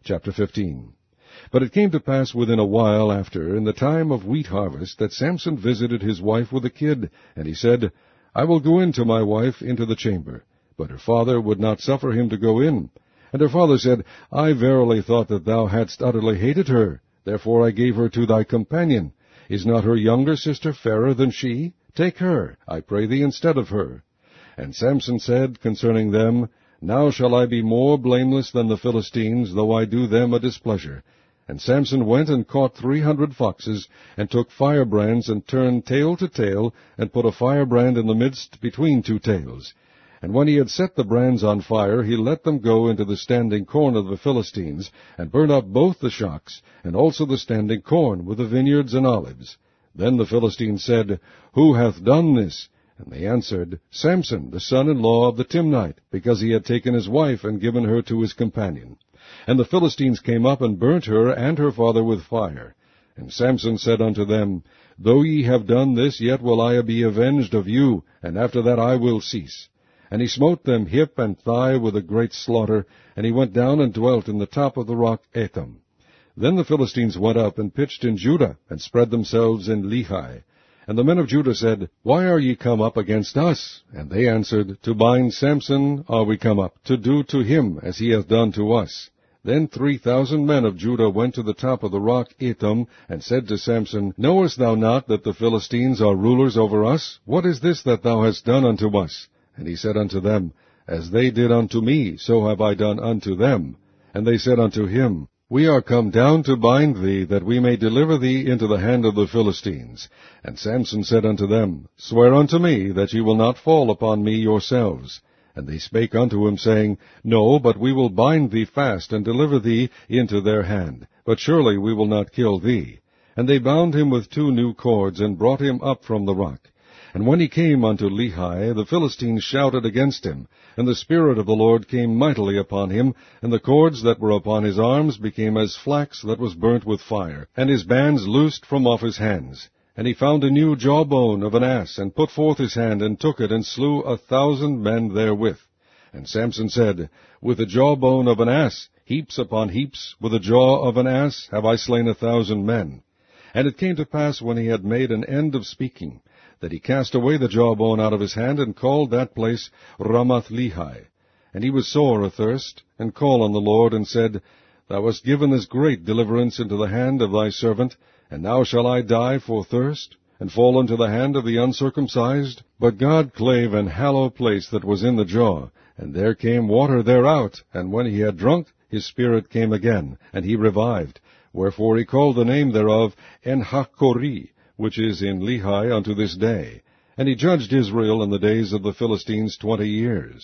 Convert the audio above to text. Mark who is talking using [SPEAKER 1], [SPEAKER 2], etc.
[SPEAKER 1] Chapter 15. But it came to pass within a while after, in the time of wheat harvest, that Samson visited his wife with a kid, and he said, I will go in to my wife into the chamber. But her father would not suffer him to go in. And her father said, I verily thought that thou hadst utterly hated her. Therefore I gave her to thy companion. Is not her younger sister fairer than she? Take her, I pray thee, instead of her. And Samson said concerning them, Now shall I be more blameless than the Philistines, though I do them a displeasure. And Samson went and caught 300 foxes, and took firebrands, and turned tail to tail, and put a firebrand in the midst between two tails. And when he had set the brands on fire, he let them go into the standing corn of the Philistines, and burnt up both the shocks, and also the standing corn, with the vineyards and olives. Then the Philistines said, Who hath done this? And they answered, Samson, the son-in-law of the Timnite, because he had taken his wife and given her to his companion. And the Philistines came up and burnt her and her father with fire. And Samson said unto them, Though ye have done this, yet will I be avenged of you, and after that I will cease. And he smote them hip and thigh with a great slaughter, and he went down and dwelt in the top of the rock Etam. Then the Philistines went up and pitched in Judah, and spread themselves in Lehi. And the men of Judah said, Why are ye come up against us? And they answered, To bind Samson are we come up, to do to him as he hath done to us. Then 3,000 men of Judah went to the top of the rock Etam, and said to Samson, Knowest thou not that the Philistines are rulers over us? What is this that thou hast done unto us? And he said unto them, As they did unto me, so have I done unto them. And they said unto him, We are come down to bind thee, that we may deliver thee into the hand of the Philistines. And Samson said unto them, Swear unto me that ye will not fall upon me yourselves. And they spake unto him, saying, No, but we will bind thee fast, and deliver thee into their hand. But surely we will not kill thee. And they bound him with 2 new cords, and brought him up from the rock. And when he came unto Lehi, the Philistines shouted against him, and the Spirit of the Lord came mightily upon him, and the cords that were upon his arms became as flax that was burnt with fire, and his bands loosed from off his hands. And he found a new jawbone of an ass, and put forth his hand, and took it, and slew 1,000 men therewith. And Samson said, With the jawbone of an ass, heaps upon heaps, with the jaw of an ass, have I slain 1,000 men. And it came to pass, when he had made an end of speaking, that he cast away the jawbone out of his hand, and called that place Ramath-Lehi. And he was sore athirst, and called on the Lord, and said, Thou hast given this great deliverance into the hand of thy servant, and now shall I die for thirst, and fall into the hand of the uncircumcised? But God clave an hollow place that was in the jaw, and there came water thereout, and when he had drunk, his spirit came again, and he revived. Wherefore he called the name thereof En-hakkore, which is in Lehi unto this day. And he judged Israel in the days of the Philistines 20 years.